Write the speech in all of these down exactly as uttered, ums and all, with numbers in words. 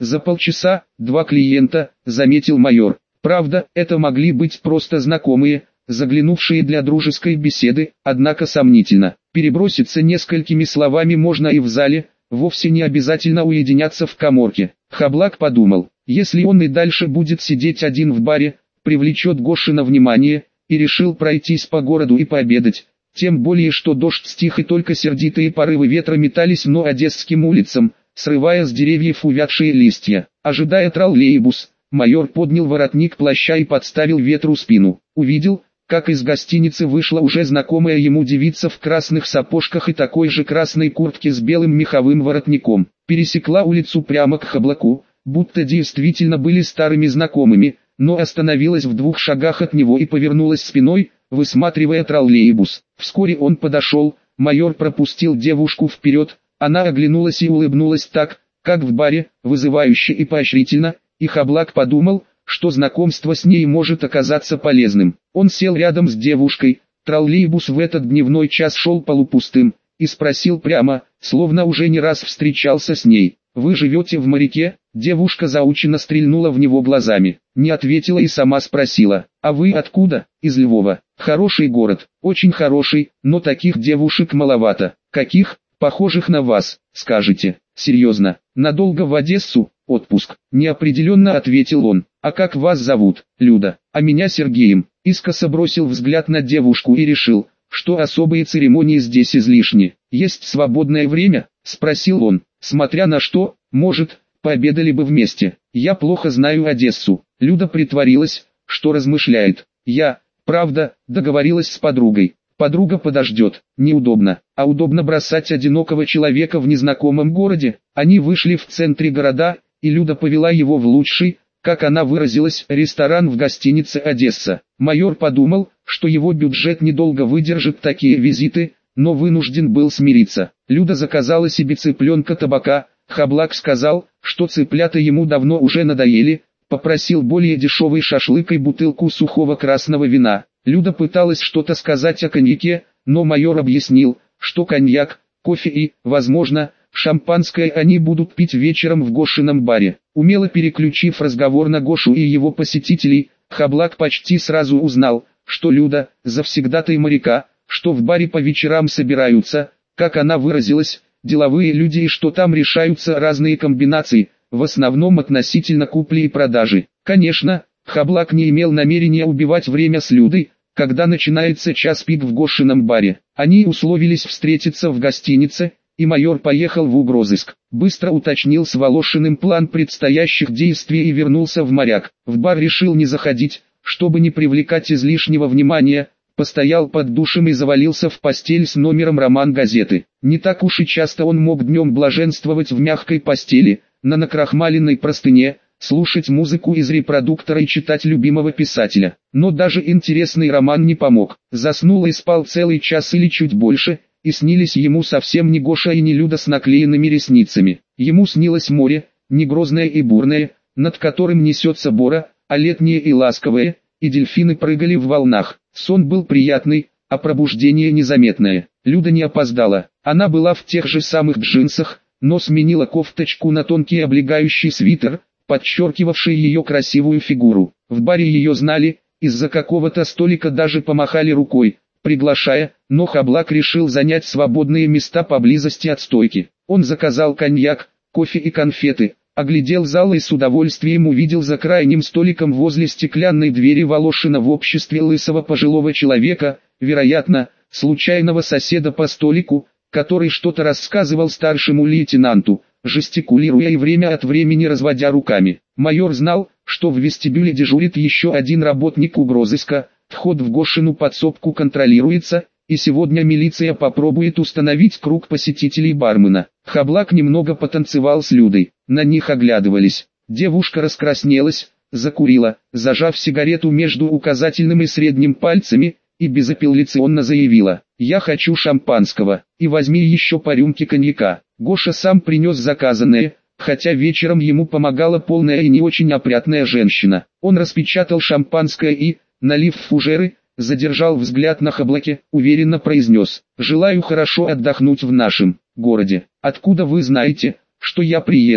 За полчаса, два клиента, заметил майор. Правда, это могли быть просто знакомые, заглянувшие для дружеской беседы, однако сомнительно. Переброситься несколькими словами можно и в зале, вовсе не обязательно уединяться в каморке. Хаблак подумал, если он и дальше будет сидеть один в баре, привлечет Гошина внимание, и решил пройтись по городу и пообедать. Тем более, что дождь стих и только сердитые порывы ветра метались но одесским улицам, срывая с деревьев увядшие листья. Ожидая троллейбус, майор поднял воротник плаща и подставил ветру спину. Увидел, как из гостиницы вышла уже знакомая ему девица в красных сапожках и такой же красной куртке с белым меховым воротником. Пересекла улицу прямо к Хаблаку, будто действительно были старыми знакомыми, но остановилась в двух шагах от него и повернулась спиной, высматривая троллейбус. Вскоре он подошел, майор пропустил девушку вперед, она оглянулась и улыбнулась так, как в баре, вызывающе и поощрительно, и Хаблак подумал, что знакомство с ней может оказаться полезным. Он сел рядом с девушкой, троллейбус в этот дневной час шел полупустым, и спросил прямо, словно уже не раз встречался с ней. «Вы живете в Моряке?» Девушка заученно стрельнула в него глазами, не ответила и сама спросила, «А вы откуда?» «Из Львова. Хороший город, очень хороший, но таких девушек маловато». «Каких?» «Похожих на вас, скажете». «Серьезно, надолго в Одессу?» «Отпуск», неопределенно ответил он. «А как вас зовут?» «Люда, а меня Сергеем». Искоса бросил взгляд на девушку и решил, что особые церемонии здесь излишни. «Есть свободное время?» — спросил он. «Смотря на что, может, пообедали бы вместе. Я плохо знаю Одессу». Люда притворилась, что размышляет. «Я, правда, договорилась с подругой. Подруга подождет. Неудобно. А удобно бросать одинокого человека в незнакомом городе». Они вышли в центре города, и Люда повела его в лучший, как она выразилась, ресторан в гостинице «Одесса». Майор подумал, что его бюджет недолго выдержит такие визиты, но вынужден был смириться. Люда заказала себе цыпленка табака, Хаблак сказал, что цыплята ему давно уже надоели, попросил более дешевый шашлык и бутылку сухого красного вина. Люда пыталась что-то сказать о коньяке, но майор объяснил, что коньяк, кофе и, возможно, шампанское они будут пить вечером в Гошином баре. Умело переключив разговор на Гошу и его посетителей, Хаблак почти сразу узнал, что Люда, завсегдатай Моряка, что в баре по вечерам собираются, как она выразилась, деловые люди и что там решаются разные комбинации, в основном относительно купли и продажи. Конечно, Хаблак не имел намерения убивать время с Людой, когда начинается час пик в Гошином баре. Они условились встретиться в гостинице, и майор поехал в угрозыск. Быстро уточнил с Волошиным план предстоящих действий и вернулся в Моряк. В бар решил не заходить, чтобы не привлекать излишнего внимания, постоял под душем и завалился в постель с номером роман-газеты. Не так уж и часто он мог днем блаженствовать в мягкой постели, на накрахмаленной простыне, слушать музыку из репродуктора и читать любимого писателя. Но даже интересный роман не помог. Заснул и спал целый час или чуть больше, и снились ему совсем не Гоша и не Люда с наклеенными ресницами. Ему снилось море, не грозное и бурное, над которым несется Бора, а летнее и ласковое, и дельфины прыгали в волнах. Сон был приятный, а пробуждение незаметное. Люда не опоздала. Она была в тех же самых джинсах, но сменила кофточку на тонкий облегающий свитер, подчеркивавший ее красивую фигуру. В баре ее знали, из-за какого-то столика даже помахали рукой, приглашая, но Хаблак решил занять свободные места поблизости от стойки. Он заказал коньяк, кофе и конфеты, оглядел зал и с удовольствием увидел за крайним столиком возле стеклянной двери Волошина в обществе лысого пожилого человека, вероятно, случайного соседа по столику, который что-то рассказывал старшему лейтенанту, жестикулируя и время от времени разводя руками. Майор знал, что в вестибюле дежурит еще один работник угрозыска, вход в Гошину подсобку контролируется, и сегодня милиция попробует установить круг посетителей бармена. Хаблак немного потанцевал с Людой, на них оглядывались. Девушка раскраснелась, закурила, зажав сигарету между указательным и средним пальцами, и безапелляционно заявила: «Я хочу шампанского, и возьми еще по рюмке коньяка». Гоша сам принес заказанное, хотя вечером ему помогала полная и не очень опрятная женщина. Он распечатал шампанское и, налив в фужеры, задержал взгляд на Хаблаке, уверенно произнес: «Желаю хорошо отдохнуть в нашем городе». «Откуда вы знаете, что я приезжий?»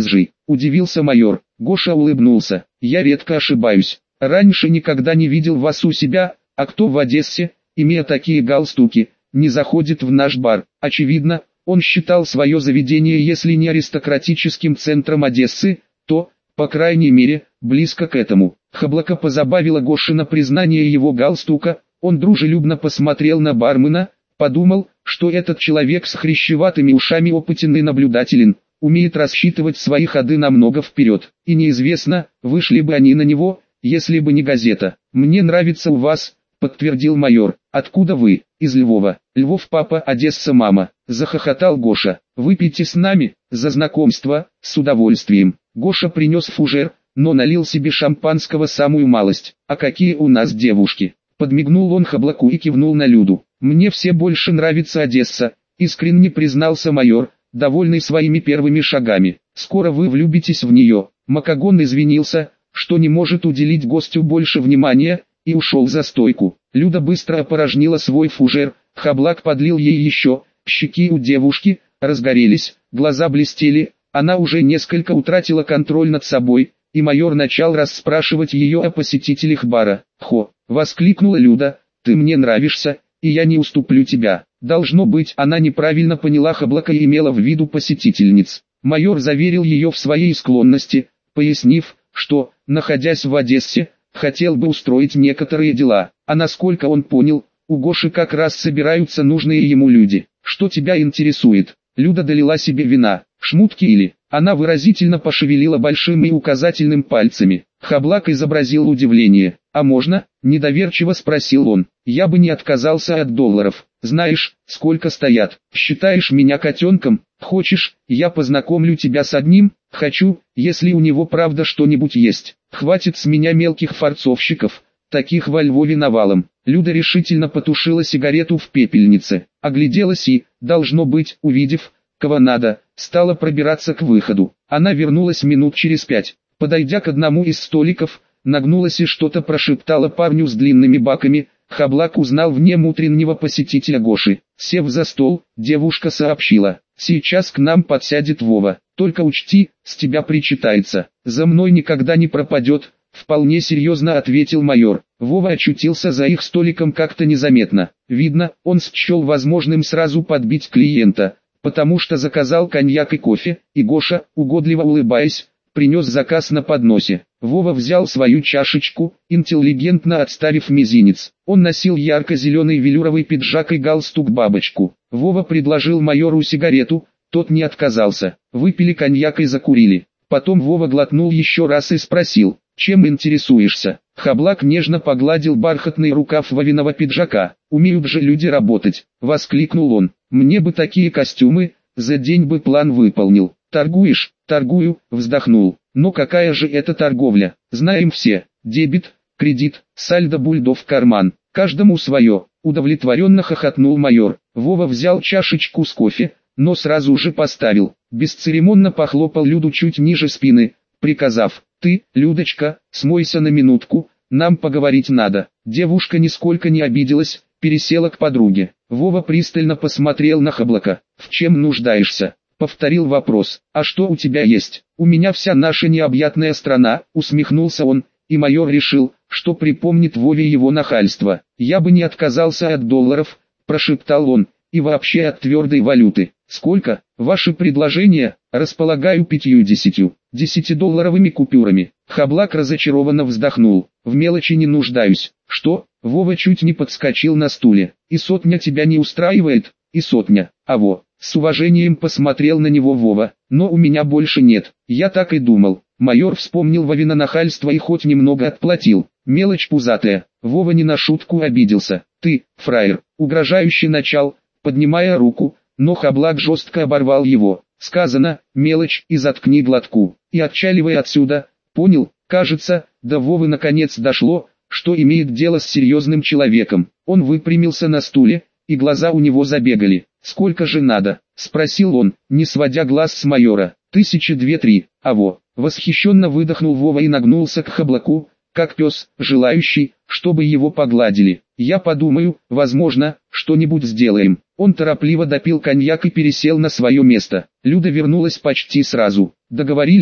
удивился майор. Гоша улыбнулся. Я редко ошибаюсь. Раньше никогда не видел вас у себя, а кто в Одессе, имея такие галстуки, не заходит в наш бар. Очевидно, он считал свое заведение если не аристократическим центром Одессы, то, по крайней мере, близко к этому. Хаблака позабавило Гошина признание его галстука, он дружелюбно посмотрел на бармена, подумал, что этот человек с хрящеватыми ушами опытен и наблюдателен, умеет рассчитывать свои ходы намного вперед, и неизвестно, вышли бы они на него, если бы не газета. «Мне нравится у вас», — подтвердил майор. «Откуда вы?» «Из Львова». «Львов папа, Одесса мама», — захохотал Гоша. «Выпейте с нами, за знакомство, с удовольствием». Гоша принес фужер, но налил себе шампанского самую малость. «А какие у нас девушки!» Подмигнул он Хаблаку и кивнул на Люду. «Мне все больше нравится Одесса», — искренне признался майор, довольный своими первыми шагами. «Скоро вы влюбитесь в нее». Макагон извинился, что не может уделить гостю больше внимания, и ушел за стойку. Люда быстро опорожнила свой фужер, Хаблак подлил ей еще, щеки у девушки разгорелись, глаза блестели, она уже несколько утратила контроль над собой, и майор начал расспрашивать ее о посетителях бара. «Хо!» — воскликнула Люда, «ты мне нравишься, и я не уступлю тебя». Должно быть, она неправильно поняла Хаблака и имела в виду посетительниц. Майор заверил ее в своей склонности, пояснив, что, находясь в Одессе, хотел бы устроить некоторые дела, а насколько он понял, у Гоши как раз собираются нужные ему люди. «Что тебя интересует?» Люда долила себе вина. «Шмутки или?» Она выразительно пошевелила большим и указательным пальцами. Хаблак изобразил удивление. «А можно?» – недоверчиво спросил он. «Я бы не отказался от долларов. Знаешь, сколько стоят? Считаешь меня котенком? Хочешь, я познакомлю тебя с одним? Хочу, если у него правда что-нибудь есть. Хватит с меня мелких фарцовщиков, таких во Львове навалом». Люда решительно потушила сигарету в пепельнице, огляделась и, должно быть, увидев, кого надо, стала пробираться к выходу. Она вернулась минут через пять. Подойдя к одному из столиков, нагнулась и что-то прошептала парню с длинными баками. Хаблак узнал в нем утреннего посетителя Гоши. Сев за стол, девушка сообщила: «Сейчас к нам подсядет Вова, только учти, с тебя причитается». «За мной никогда не пропадет», — вполне серьезно ответил майор. Вова очутился за их столиком как-то незаметно. Видно, он счел возможным сразу подбить клиента, потому что заказал коньяк и кофе, и Гоша, угодливо улыбаясь, принес заказ на подносе. Вова взял свою чашечку, интеллигентно отставив мизинец. Он носил ярко-зеленый велюровый пиджак и галстук-бабочку. Вова предложил майору сигарету, тот не отказался. Выпили коньяк и закурили. Потом Вова глотнул еще раз и спросил: «Чем интересуешься?» Хаблак нежно погладил бархатный рукав Вовиного пиджака. «Умеют же люди работать!» — воскликнул он. «Мне бы такие костюмы, за день бы план выполнил». «Торгуешь?» «Торгую», — вздохнул. «Но какая же это торговля? Знаем все. Дебет, кредит, сальдо бульдо в карман. Каждому свое». Удовлетворенно хохотнул майор. Вова взял чашечку с кофе, но сразу же поставил. Бесцеремонно похлопал Люду чуть ниже спины, приказав: «Ты, Людочка, смойся на минутку, нам поговорить надо». Девушка нисколько не обиделась, пересела к подруге. Вова пристально посмотрел на Хаблака. «В чем нуждаешься?» — повторил вопрос. «А что у тебя есть?» «У меня вся наша необъятная страна», — усмехнулся он, и майор решил, что припомнит Вове его нахальство. «Я бы не отказался от долларов», — прошептал он, — «и вообще от твердой валюты». «Сколько? Ваши предложения?» «Располагаю пятью-десятью, десятидолларовыми купюрами». Хаблак разочарованно вздохнул. «В мелочи не нуждаюсь». «Что?» Вова чуть не подскочил на стуле. «И сотня тебя не устраивает?» «И сотня. А во». С уважением посмотрел на него Вова. «Но у меня больше нет». «Я так и думал». Майор вспомнил Вовино нахальство и хоть немного отплатил. Мелочь пузатая. Вова не на шутку обиделся. «Ты, фраер», угрожающе начал, поднимая руку, но Хаблак жестко оборвал его. «Сказано, мелочь, и заткни глотку. И отчаливай отсюда». «Понял?» Кажется, до Вовы наконец дошло, что имеет дело с серьезным человеком. Он выпрямился на стуле, и глаза у него забегали. «Сколько же надо?» — спросил он, не сводя глаз с майора. «Тысячи две-три, аво». Восхищенно выдохнул Вова и нагнулся к Хаблаку, как пес, желающий, чтобы его погладили. «Я подумаю, возможно, что-нибудь сделаем». Он торопливо допил коньяк и пересел на свое место. Люда вернулась почти сразу. «Договорились?»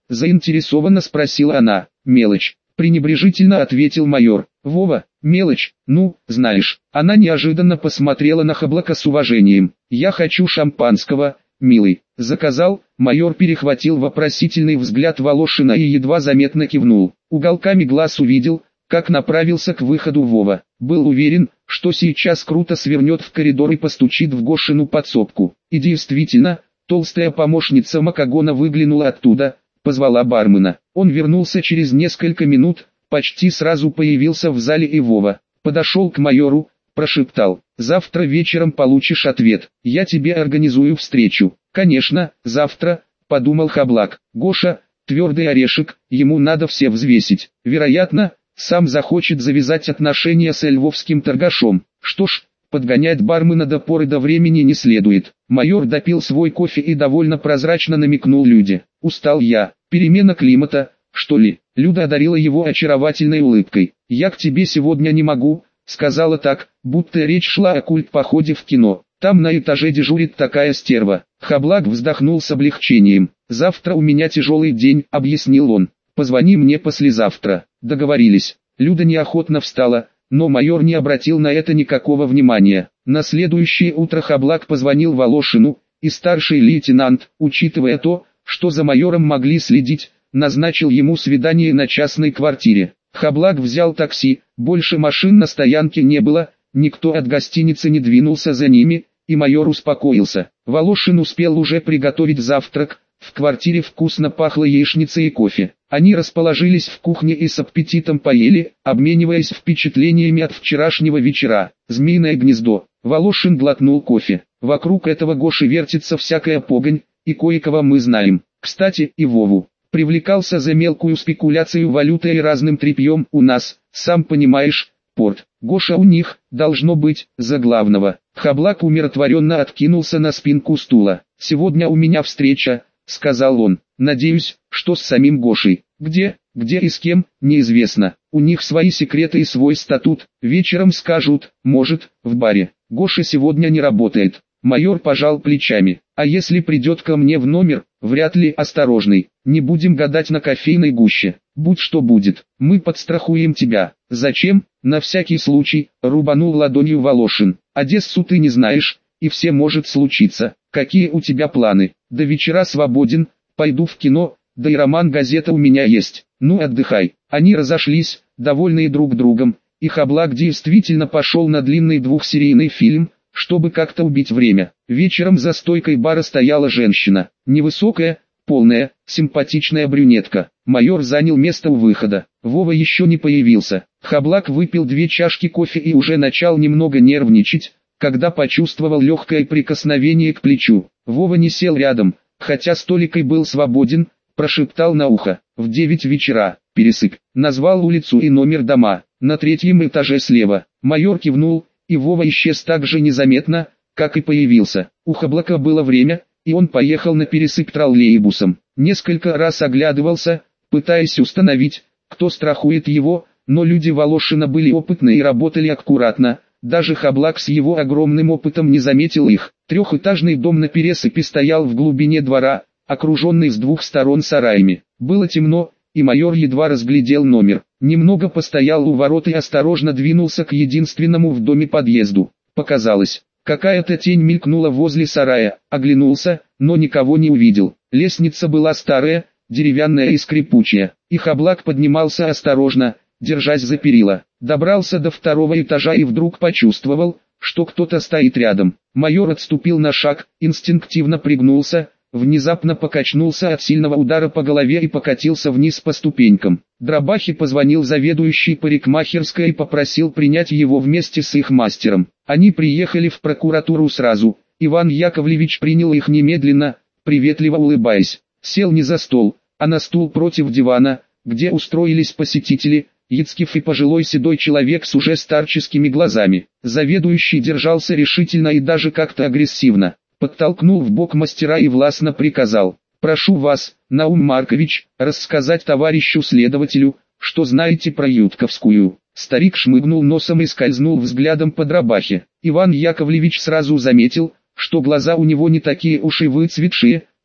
заинтересованно спросила она. Мелочь, пренебрежительно ответил майор. Вова, мелочь, ну, знаешь. Она неожиданно посмотрела на Хаблака с уважением. Я хочу шампанского, милый. Заказал. Майор перехватил вопросительный взгляд Волошина и едва заметно кивнул. Уголками глаз увидел, как направился к выходу Вова. Был уверен, что сейчас круто свернет в коридор и постучит в Гошину подсобку. И действительно, толстая помощница Макагона выглянула оттуда, позвала бармена. Он вернулся через несколько минут, почти сразу появился в зале и Вова. Подошел к майору, прошептал: «Завтра вечером получишь ответ, я тебе организую встречу». «Конечно, завтра», — подумал Хаблак. «Гоша, твердый орешек, ему надо все взвесить. Вероятно, сам захочет завязать отношения с львовским торгашом. Что ж, подгонять бармена до поры до времени не следует». Майор допил свой кофе и довольно прозрачно намекнул Люде. «Устал я. Перемена климата, что ли?» Люда одарила его очаровательной улыбкой. «Я к тебе сегодня не могу», — сказала так, будто речь шла о культ-походе в кино. «Там на этаже дежурит такая стерва». Хаблак вздохнул с облегчением. «Завтра у меня тяжелый день», — объяснил он. «Позвони мне послезавтра». Договорились. Люда неохотно встала, но майор не обратил на это никакого внимания. На следующее утро Хаблак позвонил Волошину, и старший лейтенант, учитывая то, что за майором могли следить, назначил ему свидание на частной квартире. Хаблак взял такси, больше машин на стоянке не было, никто от гостиницы не двинулся за ними, и майор успокоился. Волошин успел уже приготовить завтрак, в квартире вкусно пахло яичницей и кофе. Они расположились в кухне и с аппетитом поели, обмениваясь впечатлениями от вчерашнего вечера. «Змеиное гнездо». Волошин глотнул кофе. «Вокруг этого Гоши вертится всякая погонь, и кое-кого мы знаем. Кстати, и Вову. Привлекался за мелкую спекуляцию валютой и разным тряпьем у нас, сам понимаешь, порт. Гоша у них, должно быть, за главного». Хаблак умиротворенно откинулся на спинку стула. «Сегодня у меня встреча», — сказал он. «Надеюсь, что с самим Гошей. Где, где и с кем, неизвестно. У них свои секреты и свой статут. Вечером скажут, может, в баре. Гоша сегодня не работает». Майор пожал плечами. «А если придет ко мне в номер, вряд ли. Осторожный. Не будем гадать на кофейной гуще. Будь что будет, мы подстрахуем тебя». «Зачем?» «На всякий случай», — рубанул ладонью Волошин. «Одессу ты не знаешь, и все может случиться. Какие у тебя планы?» «До вечера свободен, пойду в кино, да и роман-газета у меня есть. Ну отдыхай». Они разошлись, довольные друг другом, и Хаблак действительно пошел на длинный двухсерийный фильм, чтобы как-то убить время. Вечером за стойкой бара стояла женщина, невысокая, полная, симпатичная брюнетка. Майор занял место у выхода. Вова еще не появился. Хаблак выпил две чашки кофе и уже начал немного нервничать, когда почувствовал легкое прикосновение к плечу. Вова не сел рядом, хотя столик и был свободен, прошептал на ухо. «В девять вечера, пересыпь». Назвал улицу и номер дома. «На третьем этаже слева». Майор кивнул, и Вова исчез так же незаметно, как и появился. У Хаблака было время, и он поехал на пересыпь троллейбусом. Несколько раз оглядывался, пытаясь установить, кто страхует его, но люди Волошина были опытны и работали аккуратно. Даже Хаблак с его огромным опытом не заметил их. Трехэтажный дом на пересыпи стоял в глубине двора, окруженный с двух сторон сараями. Было темно, и майор едва разглядел номер. Немного постоял у ворот и осторожно двинулся к единственному в доме подъезду. Показалось, какая-то тень мелькнула возле сарая, оглянулся, но никого не увидел. Лестница была старая, деревянная и скрипучая, и Хаблак поднимался осторожно, держась за перила. Добрался до второго этажа и вдруг почувствовал, что кто-то стоит рядом. Майор отступил на шаг, инстинктивно пригнулся, внезапно покачнулся от сильного удара по голове и покатился вниз по ступенькам. Дробахи позвонил заведующий парикмахерской и попросил принять его вместе с их мастером. Они приехали в прокуратуру сразу. Иван Яковлевич принял их немедленно, приветливо улыбаясь. Сел не за стол, а на стул против дивана, где устроились посетители, Яцкев и пожилой седой человек с уже старческими глазами. Заведующий держался решительно и даже как-то агрессивно. Подтолкнул в бок мастера и властно приказал: «Прошу вас, Наум Маркович, рассказать товарищу следователю, что знаете про Ютковскую». Старик шмыгнул носом и скользнул взглядом по Дробахе. Иван Яковлевич сразу заметил, что глаза у него не такие уж и выцветшие,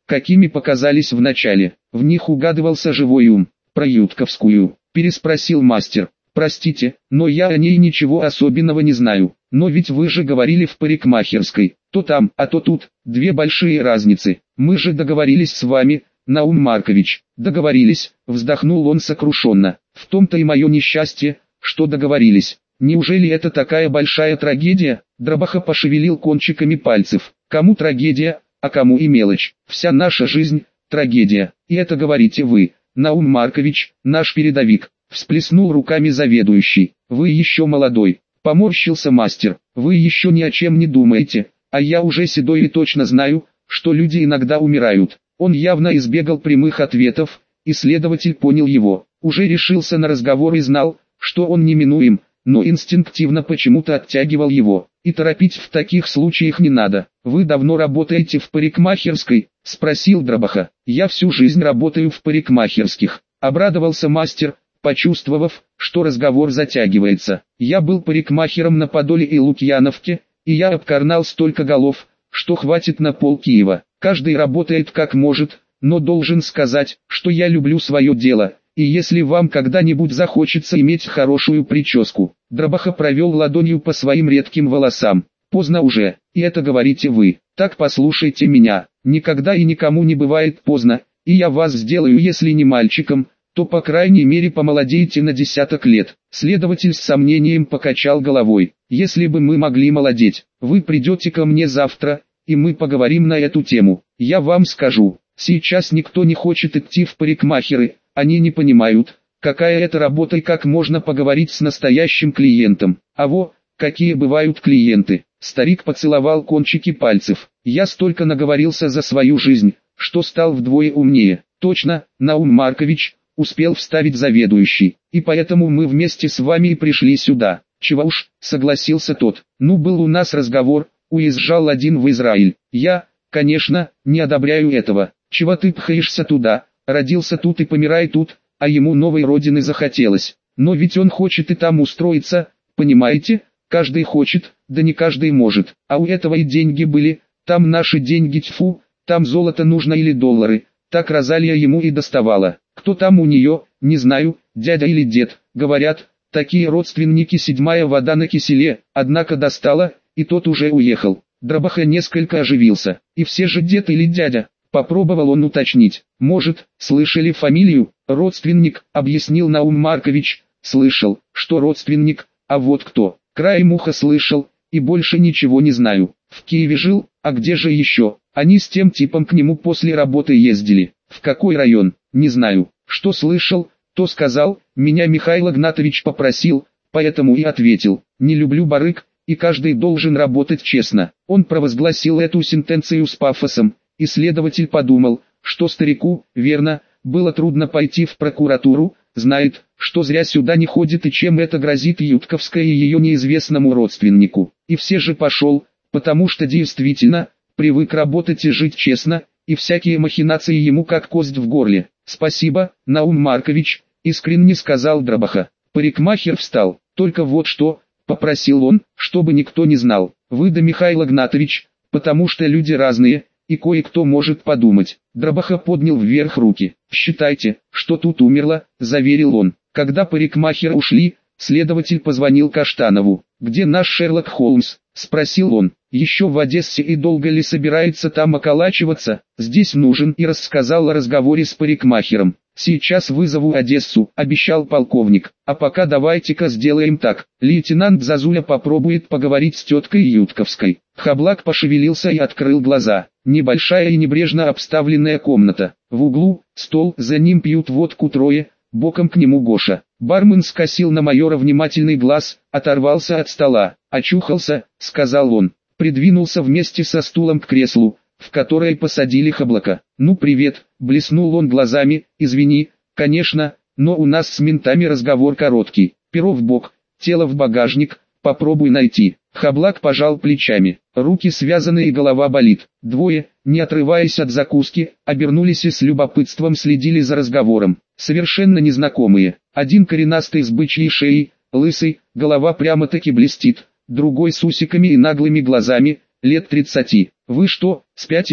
какими показались в начале. В них угадывался живой ум. «Про Ютковскую?» – переспросил мастер. «Простите, но я о ней ничего особенного не знаю. Но ведь вы же говорили в парикмахерской, то там, а то тут, две большие разницы. Мы же договорились с вами, Наум Маркович». «Договорились», – вздохнул он сокрушенно. «В том-то и мое несчастье, что договорились. Неужели это такая большая трагедия?» Дробаха пошевелил кончиками пальцев. «Кому трагедия, а кому и мелочь. Вся наша жизнь – трагедия. И это говорите вы, Наум Маркович, наш передовик». Всплеснул руками заведующий. «Вы еще молодой», — поморщился мастер. «Вы еще ни о чем не думаете, а я уже седой и точно знаю, что люди иногда умирают». Он явно избегал прямых ответов, и следователь понял его. Уже решился на разговор и знал, что он неминуем, но инстинктивно почему-то оттягивал его. «И торопить в таких случаях не надо. Вы давно работаете в парикмахерской?» — спросил Дробаха. «Я всю жизнь работаю в парикмахерских», — обрадовался мастер, почувствовав, что разговор затягивается. «Я был парикмахером на Подоле и Лукьяновке, и я обкарнал столько голов, что хватит на пол Киева. Каждый работает как может, но должен сказать, что я люблю свое дело, и если вам когда-нибудь захочется иметь хорошую прическу». Дробаха провел ладонью по своим редким волосам. «Поздно уже, и это говорите вы. Так послушайте меня, никогда и никому не бывает поздно, и я вас сделаю, если не мальчиком, то по крайней мере помолодеете на десяток лет». Следователь с сомнением покачал головой. «Если бы мы могли молодеть, вы придете ко мне завтра, и мы поговорим на эту тему. Я вам скажу, сейчас никто не хочет идти в парикмахеры, они не понимают, какая это работа и как можно поговорить с настоящим клиентом. А во, какие бывают клиенты». Старик поцеловал кончики пальцев. «Я столько наговорился за свою жизнь, что стал вдвое умнее». «Точно, Наум Маркович», — успел вставить заведующий, «и поэтому мы вместе с вами и пришли сюда». «Чего уж», — согласился тот. «Ну, был у нас разговор, уезжал один в Израиль. Я, конечно, не одобряю этого. Чего ты пхаешься туда, родился тут и помирай тут, а ему новой родины захотелось. Но ведь он хочет и там устроиться, понимаете? Каждый хочет, да не каждый может. А у этого и деньги были, там наши деньги, тьфу, там золото нужно или доллары». Так Розалия ему и доставала. Кто там у нее, не знаю, дядя или дед, говорят, такие родственники, седьмая вода на киселе, однако достала, и тот уже уехал. Дробаха несколько оживился. «И все же дед или дядя?» — попробовал он уточнить. «Может, слышали фамилию?» «Родственник», — объяснил Наум Маркович. «Слышал, что родственник, а вот кто?» «Краем уха слышал, и больше ничего не знаю. В Киеве жил, а где же еще?» «Они с тем типом к нему после работы ездили». «В какой район?» «Не знаю. Что слышал, то сказал, меня Михаил Игнатович попросил, поэтому и ответил. Не люблю барыг, и каждый должен работать честно». Он провозгласил эту сентенцию с пафосом, и следователь подумал, что старику, верно, было трудно пойти в прокуратуру, знает, что зря сюда не ходит и чем это грозит Ютковской и ее неизвестному родственнику. И все же пошел, потому что действительно, привык работать и жить честно, и всякие махинации ему как кость в горле. «Спасибо, Наум Маркович», — искренне сказал Дробаха. Парикмахер встал. «Только вот что», — попросил он, чтобы никто не знал. «Вы да Михаил Игнатович, потому что люди разные, и кое-кто может подумать». Дробаха поднял вверх руки. «Считайте, что тут умерло», — заверил он. Когда парикмахеры ушли, следователь позвонил Каштанову. «Где наш Шерлок Холмс?» — спросил он. «Еще в Одессе, и долго ли собирается там околачиваться? Здесь нужен», и рассказал о разговоре с парикмахером. «Сейчас вызову Одессу», — обещал полковник. «А пока давайте-ка сделаем так. Лейтенант Зазуля попробует поговорить с теткой Ютковской». Хаблак пошевелился и открыл глаза. Небольшая и небрежно обставленная комната. В углу стол, за ним пьют водку трое, боком к нему Гоша. Бармен скосил на майора внимательный глаз, оторвался от стола. «Очухался», — сказал он. Придвинулся вместе со стулом к креслу, в которое посадили Хаблака. «Ну привет», — блеснул он глазами, «извини, конечно, но у нас с ментами разговор короткий. Перо в бок, тело в багажник, попробуй найти». Хаблак пожал плечами, руки связаны и голова болит. Двое, не отрываясь от закуски, обернулись и с любопытством следили за разговором. Совершенно незнакомые. Один коренастый с бычьей шеей, лысый, голова прямо-таки блестит. Другой с усиками и наглыми глазами, лет тридцати. «Вы что, спятили?»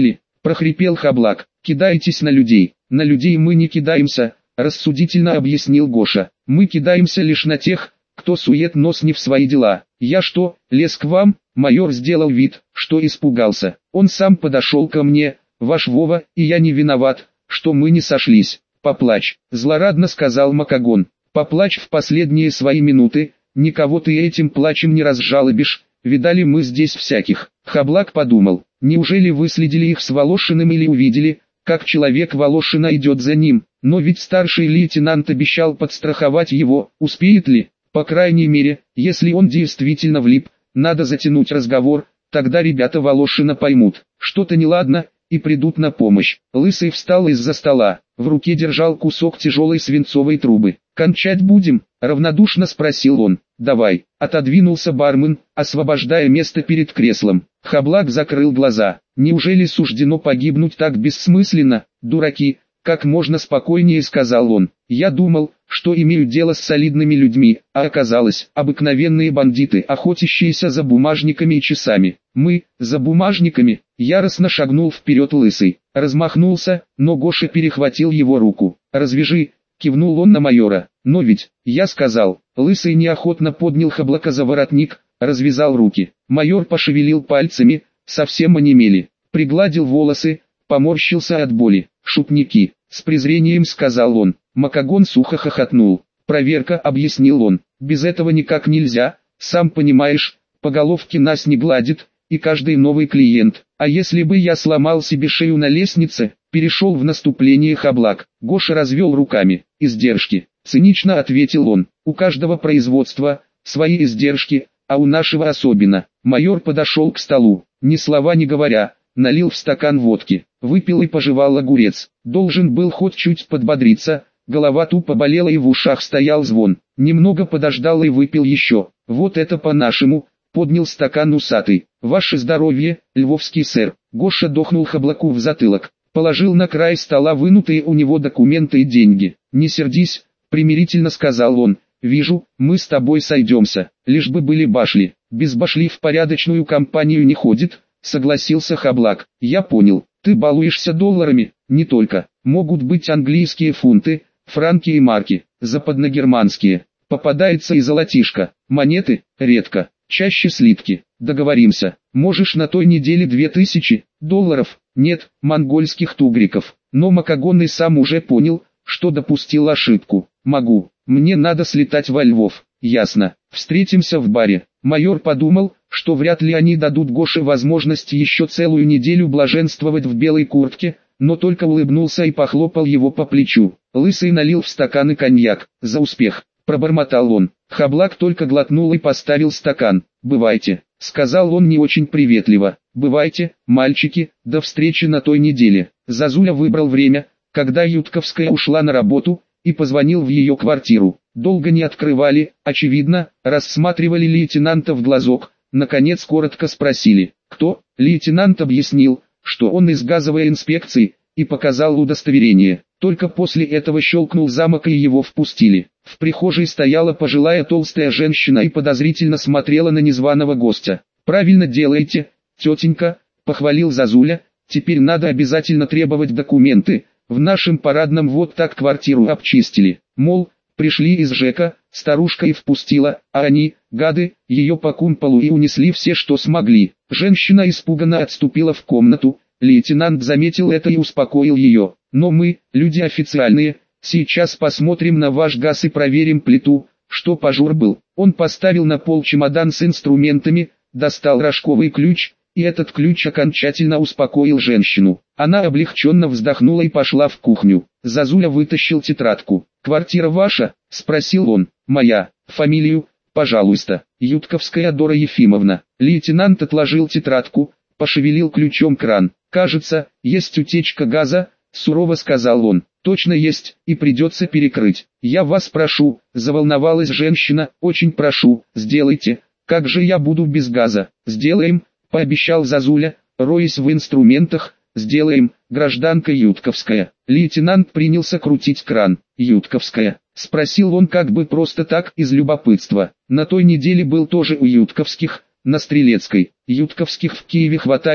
прохрипел Хаблак. Кидайтесь на людей. На людей мы не кидаемся, рассудительно объяснил Гоша. Мы кидаемся лишь на тех, кто сует нос не в свои дела. Я что, лез к вам? Майор сделал вид, что испугался. Он сам подошел ко мне, ваш Вова, и я не виноват, что мы не сошлись. Поплачь, злорадно сказал Макагон. Поплачь в последние свои минуты, никого ты этим плачем не разжалобишь, видали мы здесь всяких. Хаблак подумал, неужели выследили их с Волошиным или увидели, как человек Волошина идет за ним, но ведь старший лейтенант обещал подстраховать его, успеет ли? По крайней мере, если он действительно влип, надо затянуть разговор, тогда ребята Волошина поймут, что-то неладно, и придут на помощь. Лысый встал из-за стола, в руке держал кусок тяжелой свинцовой трубы. «Кончать будем?» — равнодушно спросил он. «Давай», — отодвинулся бармен, освобождая место перед креслом. Хаблак закрыл глаза. «Неужели суждено погибнуть так бессмысленно, дураки?» Как можно спокойнее сказал он. «Я думал, что имею дело с солидными людьми, а оказалось, обыкновенные бандиты, охотящиеся за бумажниками и часами. Мы, за бумажниками», яростно шагнул вперед Лысый. Размахнулся, но Гоша перехватил его руку. «Развяжи», кивнул он на майора. «Но ведь, я сказал». Лысый неохотно поднял Хаблака за воротник, развязал руки. Майор пошевелил пальцами, совсем онемели. Пригладил волосы, поморщился от боли. «Шутники», с презрением сказал он. Макагон сухо хохотнул. «Проверка», объяснил он. «Без этого никак нельзя, сам понимаешь, по головке нас не гладит, и каждый новый клиент. А если бы я сломал себе шею на лестнице?» Перешел в наступление Хаблак. Гоша развел руками. «Издержки», цинично ответил он. «У каждого производства свои издержки, а у нашего особенно». Майор подошел к столу, ни слова не говоря, налил в стакан водки, выпил и пожевал огурец. Должен был хоть чуть подбодриться, голова тупо болела и в ушах стоял звон. Немного подождал и выпил еще. «Вот это по-нашему», поднял стакан усатый. «Ваше здоровье, львовский сэр». Гоша дохнул Хаблаку в затылок, положил на край стола вынутые у него документы и деньги. «Не сердись», примирительно сказал он. «Вижу, мы с тобой сойдемся, лишь бы были башли. Без башли в порядочную компанию не ходит», согласился Хаблак. «Я понял, ты балуешься долларами». «Не только, могут быть английские фунты, франки и марки, западногерманские. Попадается и золотишко. Монеты – редко, чаще слитки. Договоримся. Можешь на той неделе две тысячи долларов?» «Нет, монгольских тугриков». Но Макагон и сам уже понял, что допустил ошибку. «Могу, мне надо слетать во Львов». «Ясно, встретимся в баре». Майор подумал, что вряд ли они дадут Гоше возможность еще целую неделю блаженствовать в белой куртке, но только улыбнулся и похлопал его по плечу. Лысый налил в стаканы коньяк. «За успех», пробормотал он. Хаблак только глотнул и поставил стакан. «Бывайте», сказал он не очень приветливо. «Бывайте, мальчики, до встречи на той неделе». Зазуля выбрал время, когда Ютковская ушла на работу, и позвонил в ее квартиру. Долго не открывали, очевидно, рассматривали лейтенанта в глазок. Наконец коротко спросили, кто. Лейтенант объяснил, что он из газовой инспекции, и показал удостоверение. Только после этого щелкнул замок и его впустили. В прихожей стояла пожилая толстая женщина и подозрительно смотрела на незваного гостя. «Правильно делаете, тетенька», похвалил Зазуля, «теперь надо обязательно требовать документы. В нашем парадном вот так квартиру обчистили. Мол, пришли из ЖЭКа, старушка и впустила, а они, гады, ее по кумполу и унесли все, что смогли». Женщина испуганно отступила в комнату. Лейтенант заметил это и успокоил ее. «Но мы, люди официальные, сейчас посмотрим на ваш газ и проверим плиту, что пожар был». Он поставил на пол чемодан с инструментами, достал рожковый ключ, и этот ключ окончательно успокоил женщину. Она облегченно вздохнула и пошла в кухню. Зазуля вытащил тетрадку. «Квартира ваша?» – спросил он. «Моя. Фамилию, пожалуйста». «Ютковская Дора Ефимовна». Лейтенант отложил тетрадку, пошевелил ключом кран. «Кажется, есть утечка газа», – сурово сказал он. «Точно есть, и придется перекрыть. Я вас прошу», – заволновалась женщина, – «очень прошу, сделайте. Как же я буду без газа?» «Сделаем», – пообещал Зазуля, роясь в инструментах. «Сделаем, гражданка Ютковская». Лейтенант принялся крутить кран. «Ютковская?» – спросил он как бы просто так, из любопытства. На той неделе был тоже у Ютковских, на Стрелецкой. «Ютковских в Киеве хватает», –